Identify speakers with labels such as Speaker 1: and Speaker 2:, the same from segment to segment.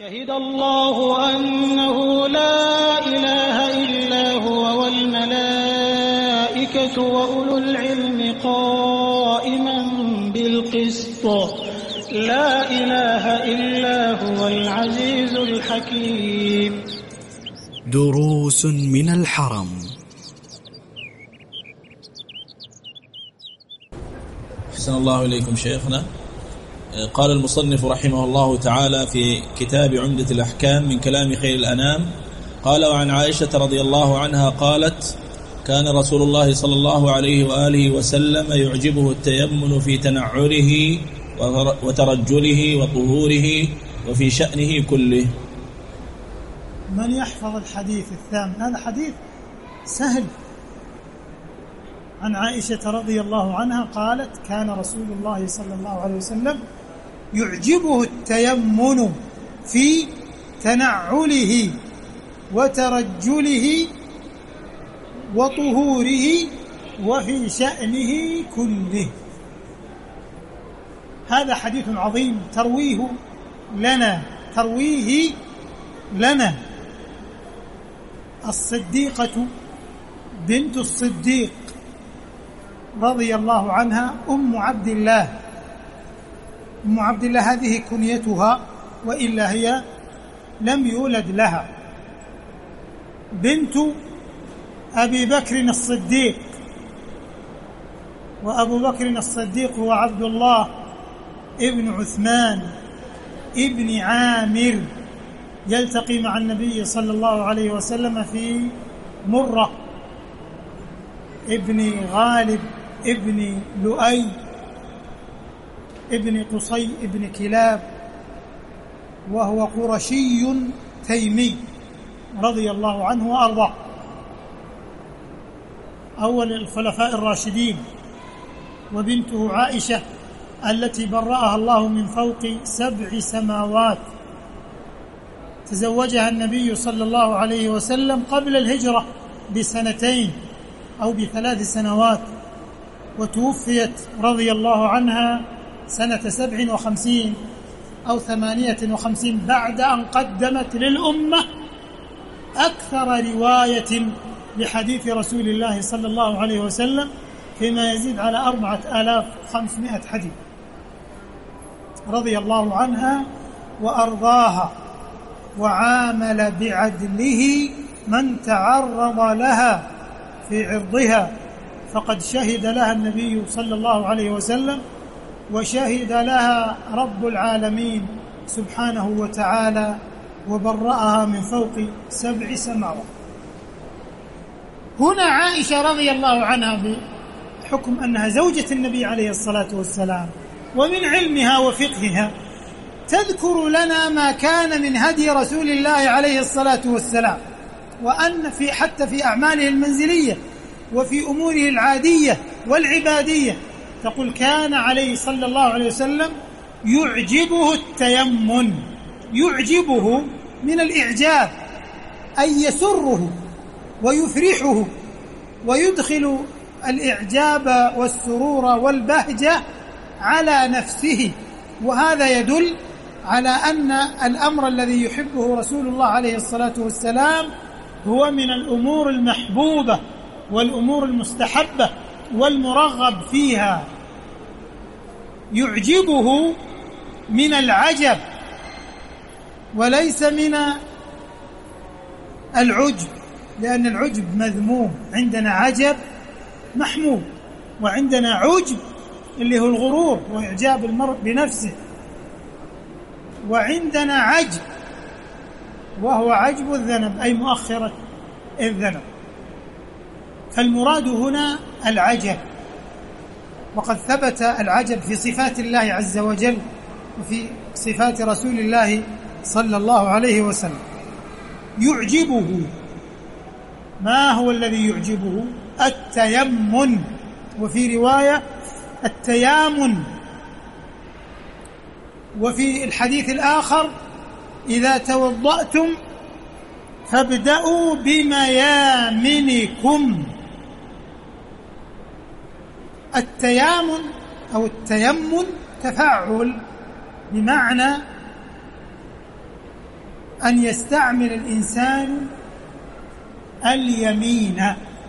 Speaker 1: شهد الله أنه لا إله إلا هو والملائكة وأولو العلم قائما بالقسط لا إله إلا هو العزيز الحكيم.
Speaker 2: دروس من الحرم.
Speaker 3: أحسن الله إليكم شيخنا. قال المصنف رحمه الله تعالى في كتاب عمدة الأحكام من كلام خير الأنام، قال: وعن عائشة رضي الله عنها قالت: كان رسول الله صلى الله عليه وآله وسلم يعجبه التيمن في تنعره وترجله وطهوره وفي شأنه كله.
Speaker 4: من يحفظ الحديث الثامن؟ هذا حديث سهل. عن عائشة رضي الله عنها قالت: كان رسول الله صلى الله عليه وسلم يعجبه التيمن في تنعله وترجله وطهوره وفي شأنه كله. هذا حديث عظيم ترويه لنا الصديقة بنت الصديق رضي الله عنها أم عبد الله. أم عبد الله هذه كنيتها، وإلا هي لم يولد لها. بنت أبي بكر الصديق، وأبو بكر الصديق هو عبد الله ابن عثمان ابن عامر، يلتقي مع النبي صلى الله عليه وسلم في مرة، ابن غالب ابن لؤي ابن قصي ابن كلاب، وهو قرشي تيمي رضي الله عنه وأرضاه، أول الخلفاء الراشدين. وبنته عائشة التي برأها الله من فوق 7 سماوات، تزوجها النبي صلى الله عليه وسلم قبل الهجرة ب2 أو ب3 سنوات، وتوفيت رضي الله عنها سنة 57 أو 58 بعد أن قدمت للأمة أكثر رواية لحديث رسول الله صلى الله عليه وسلم، فيما يزيد على 4500 حديث، رضي الله عنها وأرضاها. وعامل بعدله من تعرض لها في عرضها، فقد شهد لها النبي صلى الله عليه وسلم، وشهد لها رب العالمين سبحانه وتعالى، وبرأها من فوق 7 سماوات. هنا عائشة رضي الله عنها بحكم أنها زوجة النبي عليه الصلاة والسلام، ومن علمها وفقهها تذكر لنا ما كان من هدي رسول الله عليه الصلاة والسلام، وأن حتى في أعماله المنزلية وفي أموره العادية والعبادية، تقول: كان عليه صلى الله عليه وسلم يعجبه التيمن. يعجبه من الإعجاب، أي يسره ويفرحه ويدخل الإعجاب والسرور والبهجة على نفسه، وهذا يدل على أن الأمر الذي يحبه رسول الله عليه الصلاة والسلام هو من الأمور المحبوبة والأمور المستحبة والمرغب فيها. يعجبه من العجب وليس من العجب، لأن العجب مذموم. عندنا عجب محمود، وعندنا عجب اللي هو الغرور وإعجاب المرء بنفسه، وعندنا عجب وهو عجب الذنب، أي مؤخرة الذنب. فالمراد هنا العجب، وقد ثبت العجب في صفات الله عز وجل وفي صفات رسول الله صلى الله عليه وسلم. يعجبه، ما هو الذي يعجبه؟ التيمن، وفي رواية التيامن. وفي الحديث الآخر: إذا توضأتم فابدأوا بميامنكم. التيامن أو التيمن تفعل، بمعنى أن يستعمل الإنسان اليمين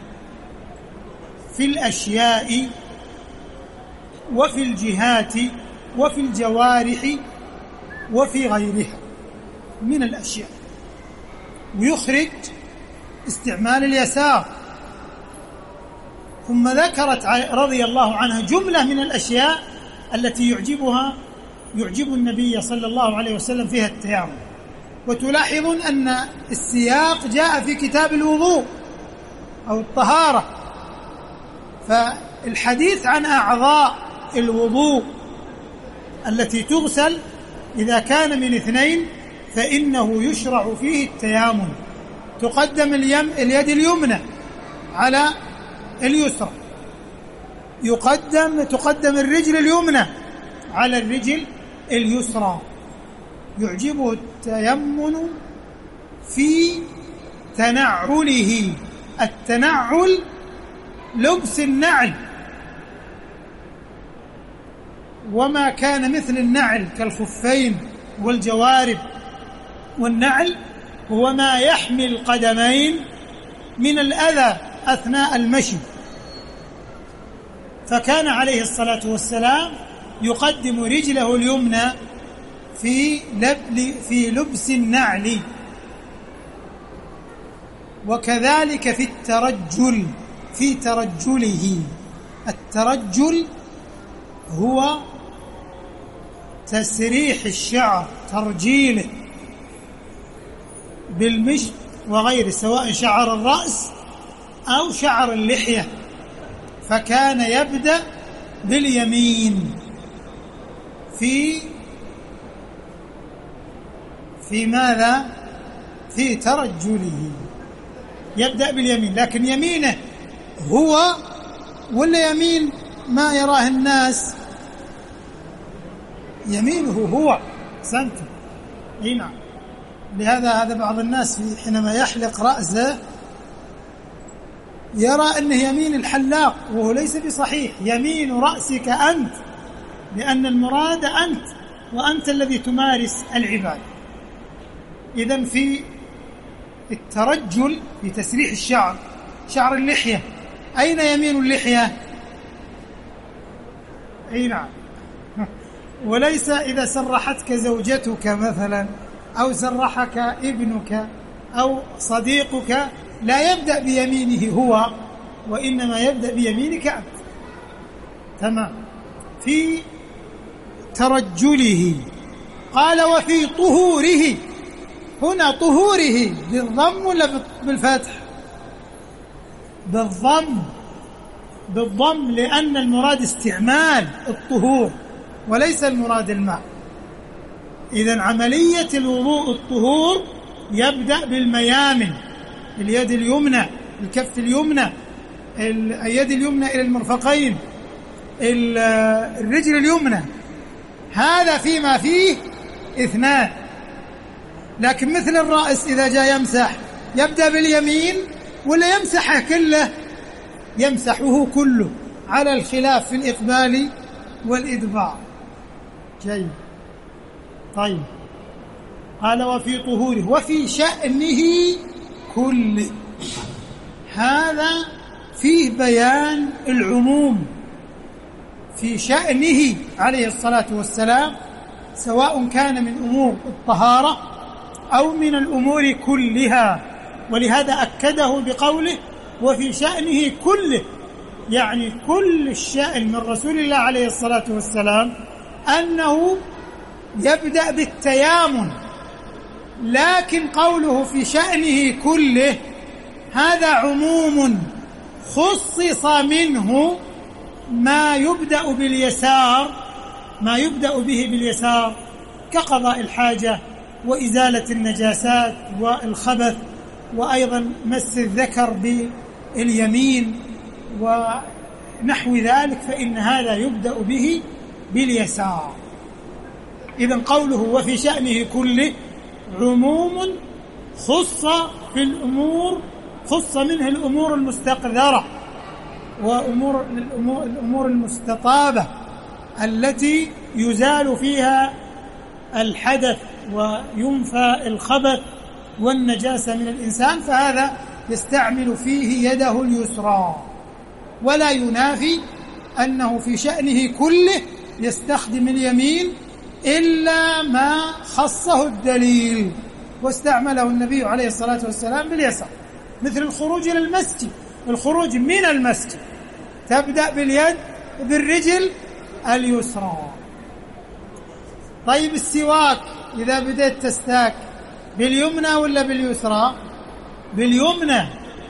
Speaker 4: في الأشياء وفي الجهات وفي الجوارح وفي غيرها من الأشياء، ويخرج استعمال اليسار. ثم ذكرت رضي الله عنها جملة من الأشياء التي يعجب النبي صلى الله عليه وسلم فيها التيامن. وتلاحظون أن السياق جاء في كتاب الوضوء أو الطهارة، فالحديث عن أعضاء الوضوء التي تغسل إذا كان من اثنين فإنه يشرع فيه التيامن. تقدم اليد اليمنى على اليسرى، تقدم الرجل اليمنى على الرجل اليسرى. يعجبه التيمن في تنعله. التنعل لبس النعل، وما كان مثل النعل كالخفين والجوارب، والنعل هو ما يحمي القدمين من الأذى أثناء المشي. فكان عليه الصلاة والسلام يقدم رجله اليمنى في لبس النعل. وكذلك في الترجل، في ترجله. الترجل هو تسريح الشعر، ترجيله بالمشط وغيره، سواء شعر الرأس أو شعر اللحية. فكان يبدأ باليمين في ماذا؟ في ترجله يبدأ باليمين. لكن يمينه هو ولا يمين ما يراه الناس؟ يمينه هو. سنت نعم. لهذا بعض الناس حينما يحلق رأسه يرى أنه يمين الحلاق، وهو ليس بصحيح. يمين رأسك أنت، لأن المراد أنت، وأنت الذي تمارس العبادة. إذن في الترجل في تسريح الشعر، شعر اللحية، أين يمين اللحية؟ أي نعم. وليس إذا سرحتك زوجتك مثلا أو سرحك ابنك أو صديقك لا يبدأ بيمينه هو، وإنما يبدأ بيمينك أنت. تمام. في ترجله. قال وفي طهوره. هنا طهوره بالضم ولا بالفتح؟ بالضم، لأن المراد استعمال الطهور وليس المراد الماء. إذن عملية الوضوء الطهور يبدأ بالميامن، اليد اليمنى، الكف اليمنى، اليد اليمنى إلى المرفقين، الرجل اليمنى. هذا فيما فيه اثنان. لكن مثل الرأس إذا جاء يمسح يبدأ باليمين ولا يمسحه كله؟ يمسحه كله، على الخلاف في الإقبال والإدبار. جيد. طيب. قال وفي طهوره وفي شأنه كله. هذا فيه بيان العموم في شأنه عليه الصلاة والسلام، سواء كان من أمور الطهارة أو من الأمور كلها. ولهذا أكده بقوله وفي شأنه كله، يعني كل الشأن من رسول الله عليه الصلاة والسلام أنه يبدأ بالتيامن. لكن قوله في شأنه كله هذا عموم خصص منه ما يبدأ باليسار، ما يبدأ به باليسار كقضاء الحاجة وإزالة النجاسات والخبث، وأيضا مس الذكر باليمين ونحو ذلك، فإن هذا يبدأ به باليسار. إذن قوله وفي شأنه كله عموم خص في الأمور، خص منه الأمور المستقذرة والأمور المستطابة التي يزال فيها الحدث وينفى الخبث والنجاسة من الإنسان، فهذا يستعمل فيه يده اليسرى، ولا ينافي أنه في شأنه كله يستخدم اليمين إلا ما خصه الدليل، واستعمله النبي عليه الصلاة والسلام باليسار، مثل الخروج إلى المسجد، الخروج من المسجد تبدأ باليد بالرجل اليسرى. طيب السواك إذا بدأت تستاك باليمنى ولا باليسرى؟ باليمنى،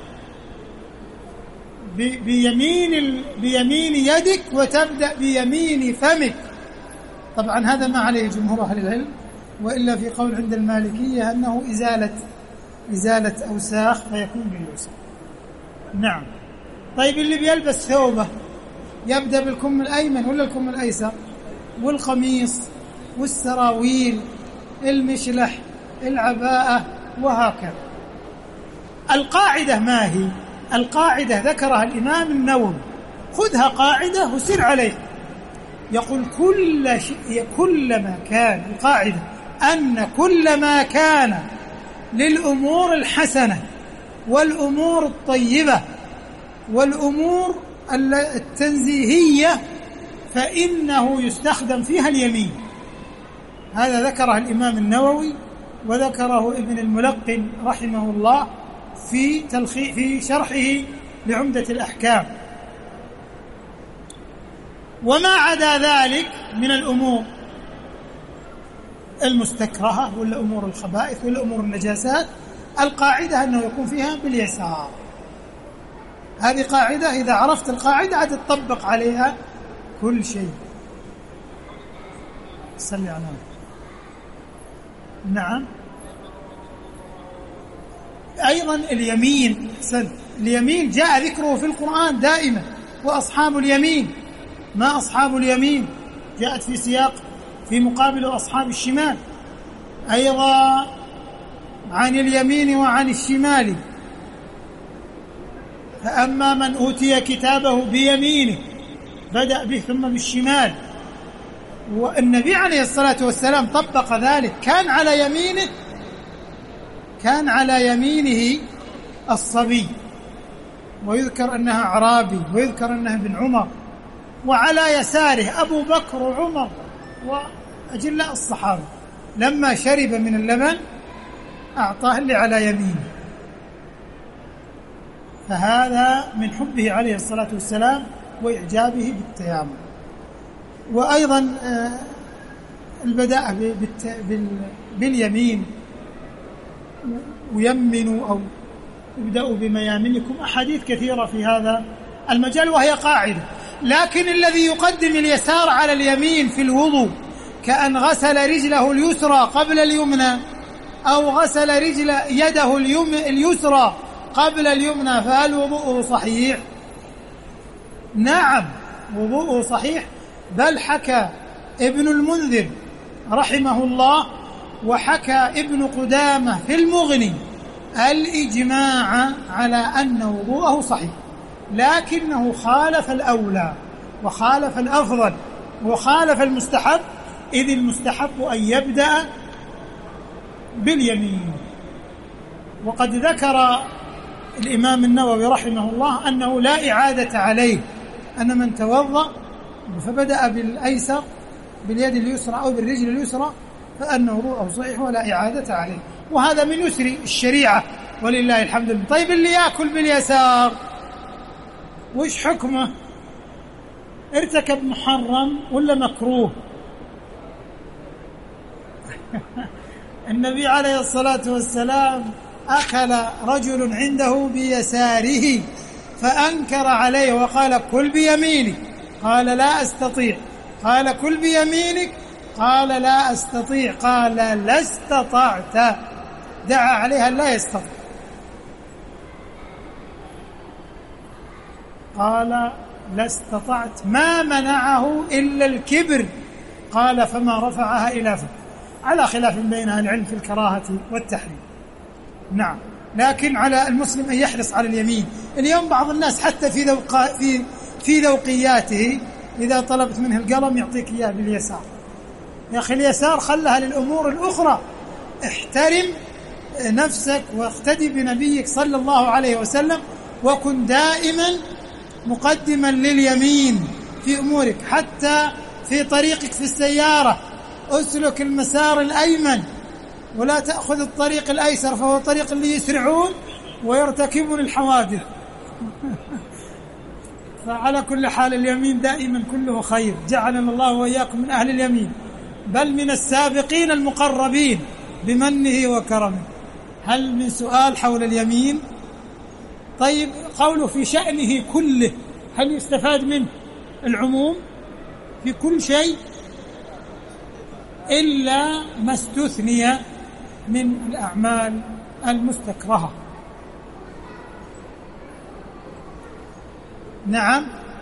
Speaker 4: بيمين يدك، وتبدأ بيمين فمك. طبعا هذا ما عليه جمهور أهل العلم، وإلا في قول عند المالكية أنه إزالة أوساخ فيكون باليسرى. نعم. طيب اللي بيلبس ثوبه يبدأ بالكم الأيمن ولا الكم الأيسر؟ والقميص والسراويل، المشلح، العباءة، وهكذا. القاعدة ما هي؟ القاعدة ذكرها الإمام النووي، خذها قاعدة وسر عليها. يقول كلما كان، القاعدة أن كلما كان للأمور الحسنة والأمور الطيبة والأمور التنزيهية فإنه يستخدم فيها اليمين. هذا ذكره الإمام النووي، وذكره ابن الملقن رحمه الله في شرحه لعمدة الأحكام. وما عدا ذلك من الأمور المستكرهة ولا أمور الخبائث ولا أمور النجاسات، القاعدة أنه يكون فيها باليسار. هذه قاعدة، إذا عرفت القاعدة عاد تطبق عليها كل شيء. صلي على النبي. نعم. أيضا اليمين جاء ذكره في القرآن دائما، وأصحاب اليمين، ما أصحاب اليمين جاءت في سياق في مقابل أصحاب الشمال، أيضا عن اليمين وعن الشمال. فأما من أوتي كتابه بيمينه بدأ به ثم بالشمال، والنبي عليه الصلاة والسلام طبق ذلك، كان على يمينه الصبي، ويذكر أنها أعرابي، ويذكر أنها ابن عمر، وعلى يساره أبو بكر وعمر وأجلاء الصحابة. لما شرب من اللبن أعطاه اللي على يمينه، فهذا من حبه عليه الصلاة والسلام وإعجابه بالتيامن. وأيضا البداء باليمين، ويمنوا أو ابدأوا بميامنكم، أحاديث كثيرة في هذا المجال، وهي قاعدة. لكن الذي يقدم اليسار على اليمين في الوضوء، كأن غسل رجله اليسرى قبل اليمنى، أو غسل يده اليسرى قبل اليمنى، فهل وضوءه صحيح؟ نعم وضوءه صحيح، بل حكى ابن المنذر رحمه الله وحكى ابن قدامة في المغني الإجماع على أن وضوءه صحيح، لكنه خالف الأولى وخالف الأفضل وخالف المستحب، إذ المستحب أن يبدأ باليمين. وقد ذكر الإمام النووي رحمه الله أنه لا إعادة عليه، أن من توضأ فبدأ بالأيسر باليد اليسرى أو بالرجل اليسرى فأنه وضوءه صحيح ولا إعادة عليه، وهذا من يسر الشريعة ولله الحمد. طيب اللي يأكل باليسار وش حكمه؟ ارتكب محرم ولا مكروه؟ النبي عليه الصلاة والسلام أكل رجل عنده بيساره فأنكر عليه وقال كل بيمينك، قال لا أستطيع، قال كل بيمينك، قال لا أستطيع، قال لا استطعت، دعا عليها لا يستطيع، قال لا استطعت، ما منعه إلا الكبر، قال فما رفعها إلى فم، على خلاف بين أهل العلم في الكراهة والتحريم. نعم، لكن على المسلم أن يحرص على اليمين. اليوم بعض الناس حتى في ذوقياته إذا طلبت منه القلم يعطيك إياه باليسار، يا أخي اليسار خلها للأمور الأخرى. احترم نفسك واقتدي بنبيك صلى الله عليه وسلم، وكن دائما مقدما لليمين في أمورك. حتى في طريقك في السيارة أسلك المسار الأيمن ولا تأخذ الطريق الأيسر، فهو طريق اللي يسرعون ويرتكبون الحوادث. فعلى كل حال اليمين دائما كله خير، جعلنا الله وإياكم من أهل اليمين، بل من السابقين المقربين بمنه وكرمه. هل من سؤال حول اليمين؟ طيب، قوله في شأنه كله، هل يستفاد منه العموم في كل شيء إلا ما استثني من الأعمال المستكرهة؟ نعم،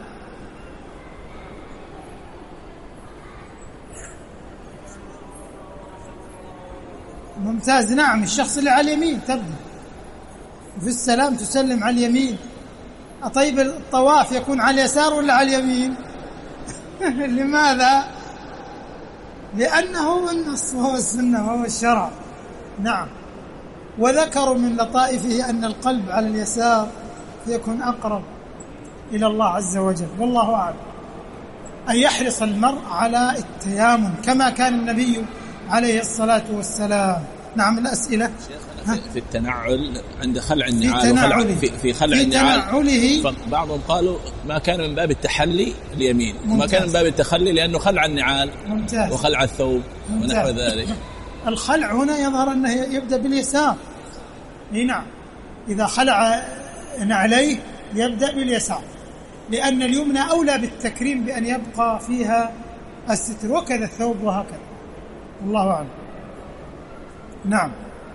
Speaker 4: ممتاز. نعم، الشخص اللي على اليمين تبدأ وفي السلام تسلم على اليمين. طيب، الطواف يكون على اليسار ولا على اليمين؟ لماذا؟ لأنه هو النص وهو السنة وهو الشرع. نعم، وذكروا من لطائفه أن القلب على اليسار يكون أقرب إلى الله عز وجل، والله أعلم. أن يحرص المرء على التيامن كما كان النبي عليه الصلاة والسلام. نعم، الأسئلة
Speaker 3: في التنعل عند خلع النعال، في خلع النعال، فبعضهم قالوا ما كان من باب التحلي اليمين، وما كان من باب التخلي لأنه خلع النعال.
Speaker 4: ممتاز.
Speaker 3: وخلع الثوب ونحو ذلك.
Speaker 4: الخلع هنا يظهر أنه يبدأ باليسار. نعم، إذا خلع نعليه يبدأ باليسار، لأن اليمنى أولى بالتكريم بأن يبقى فيها الستر، وكذا الثوب وهكذا، الله أعلم. نعم،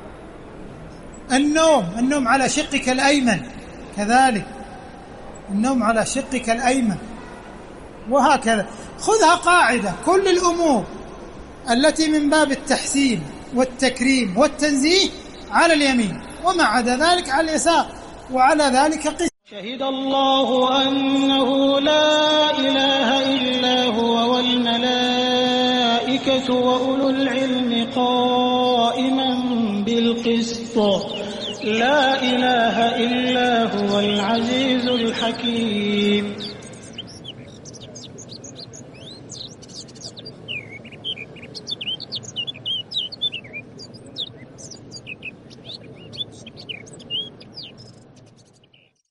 Speaker 4: النوم على شقك الأيمن كذلك، النوم على شقك الأيمن، وهكذا. خذها قاعدة: كل الأمور التي من باب التحسين والتكريم والتنزيه على اليمين، وما عدا ذلك على اليسار، وعلى ذلك قس.
Speaker 1: شهد الله أنه لا إله إلا هو والملائكة وأولو العلم قائما بالقسط، لا إله إلا هو العزيز الحكيم.